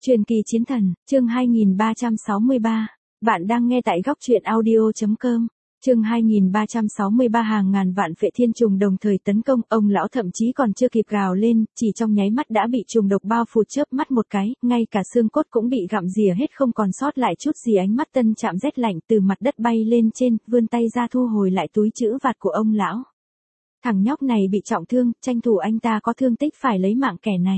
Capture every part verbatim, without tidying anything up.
Truyền kỳ chiến thần, chương hai nghìn ba trăm sáu mươi ba. Bạn đang nghe tại góc truyện audio.com. Chương hai nghìn ba trăm sáu mươi ba. Hàng ngàn vạn phệ thiên trùng đồng thời tấn công, ông lão thậm chí còn chưa kịp gào lên, chỉ trong nháy mắt đã bị trùng độc bao phủ, chớp mắt một cái, ngay cả xương cốt cũng bị gặm rỉa hết, không còn sót lại chút gì. Ánh mắt Tân Trạm rét lạnh, từ mặt đất bay lên trên, vươn tay ra thu hồi lại túi trữ vật của ông lão. Thằng nhóc này bị trọng thương, tranh thủ anh ta có thương tích phải lấy mạng kẻ này.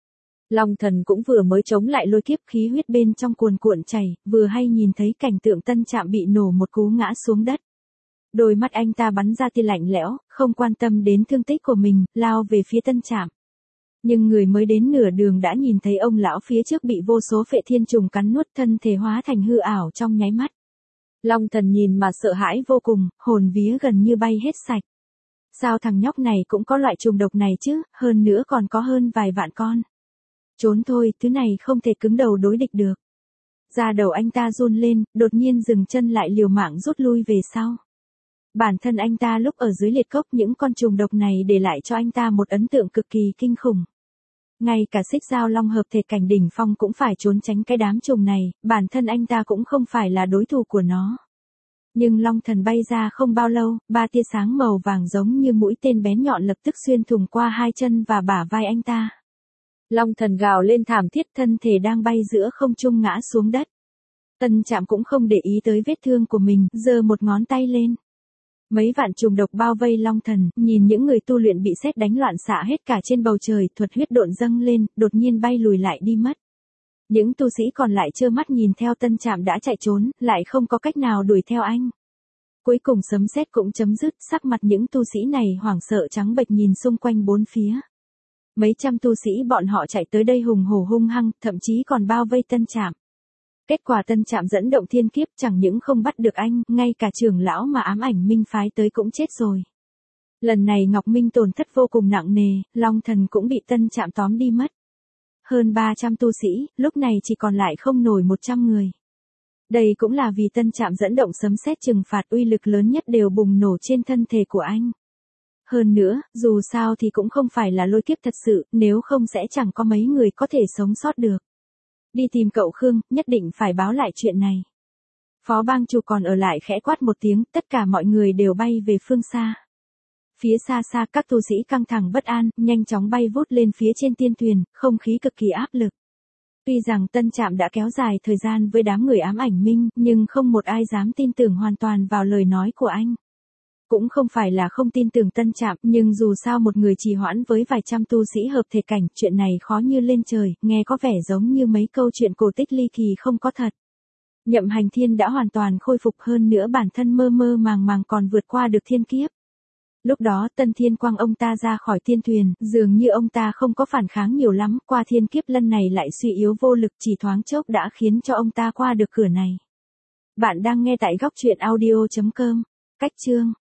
Long Thần cũng vừa mới chống lại lôi kiếp, khí huyết bên trong cuồn cuộn chảy, vừa hay nhìn thấy cảnh tượng Tân Trạm bị nổ một cú ngã xuống đất. Đôi mắt anh ta bắn ra tia lạnh lẽo, không quan tâm đến thương tích của mình, lao về phía Tân Trạm. Nhưng người mới đến nửa đường đã nhìn thấy ông lão phía trước bị vô số phệ thiên trùng cắn nuốt, thân thể hóa thành hư ảo trong nháy mắt. Long Thần nhìn mà sợ hãi vô cùng, hồn vía gần như bay hết sạch. Sao thằng nhóc này cũng có loại trùng độc này chứ, hơn nữa còn có hơn vài vạn con. Trốn thôi, thứ này không thể cứng đầu đối địch được. Da đầu anh ta run lên, đột nhiên dừng chân lại, liều mạng rút lui về sau. Bản thân anh ta lúc ở dưới liệt cốc, những con trùng độc này để lại cho anh ta một ấn tượng cực kỳ kinh khủng. Ngay cả xích giao long hợp thể cảnh đỉnh phong cũng phải trốn tránh cái đám trùng này, bản thân anh ta cũng không phải là đối thủ của nó. Nhưng Long Thần bay ra không bao lâu, ba tia sáng màu vàng giống như mũi tên bén nhọn lập tức xuyên thủng qua hai chân và bả vai anh ta. Long Thần gào lên thảm thiết, thân thể đang bay giữa không trung ngã xuống đất. Tân Trạm cũng không để ý tới vết thương của mình, giơ một ngón tay lên. Mấy vạn trùng độc bao vây Long Thần, nhìn những người tu luyện bị sét đánh loạn xạ hết cả trên bầu trời, thuật huyết độn dâng lên, đột nhiên bay lùi lại đi mất. Những tu sĩ còn lại trơ mắt nhìn theo Tân Trạm đã chạy trốn, lại không có cách nào đuổi theo anh. Cuối cùng sấm sét cũng chấm dứt, sắc mặt những tu sĩ này hoảng sợ trắng bệch nhìn xung quanh bốn phía. Mấy trăm tu sĩ bọn họ chạy tới đây hùng hổ hung hăng, thậm chí còn bao vây Tân Trạm. Kết quả Tân Trạm dẫn động thiên kiếp, chẳng những không bắt được anh, ngay cả trưởng lão mà ám ảnh minh phái tới cũng chết rồi. Lần này Ngọc Minh tổn thất vô cùng nặng nề, Long Thần cũng bị Tân Trạm tóm đi mất. Hơn ba trăm tu sĩ, lúc này chỉ còn lại không nổi một trăm người. Đây cũng là vì Tân Trạm dẫn động sấm sét trừng phạt, uy lực lớn nhất đều bùng nổ trên thân thể của anh. Hơn nữa, dù sao thì cũng không phải là lôi kiếp thật sự, nếu không sẽ chẳng có mấy người có thể sống sót được. Đi tìm cậu Khương, nhất định phải báo lại chuyện này. Phó bang chủ còn ở lại khẽ quát một tiếng, tất cả mọi người đều bay về phương xa. Phía xa xa các tu sĩ căng thẳng bất an, nhanh chóng bay vút lên phía trên tiên thuyền, không khí cực kỳ áp lực. Tuy rằng Tân Trạm đã kéo dài thời gian với đám người ám ảnh minh, nhưng không một ai dám tin tưởng hoàn toàn vào lời nói của anh. Cũng không phải là không tin tưởng Tân Trạm, nhưng dù sao một người trì hoãn với vài trăm tu sĩ hợp thể cảnh, chuyện này khó như lên trời, nghe có vẻ giống như mấy câu chuyện cổ tích ly kỳ không có thật. Nhậm Hành Thiên đã hoàn toàn khôi phục, hơn nữa bản thân mơ mơ màng màng còn vượt qua được thiên kiếp. Lúc đó Tân Thiên quang ông ta ra khỏi tiên thuyền, dường như ông ta không có phản kháng nhiều lắm, qua thiên kiếp lần này lại suy yếu vô lực, chỉ thoáng chốc đã khiến cho ông ta qua được cửa này. Bạn đang nghe tại góc truyện audio.com. Cách chương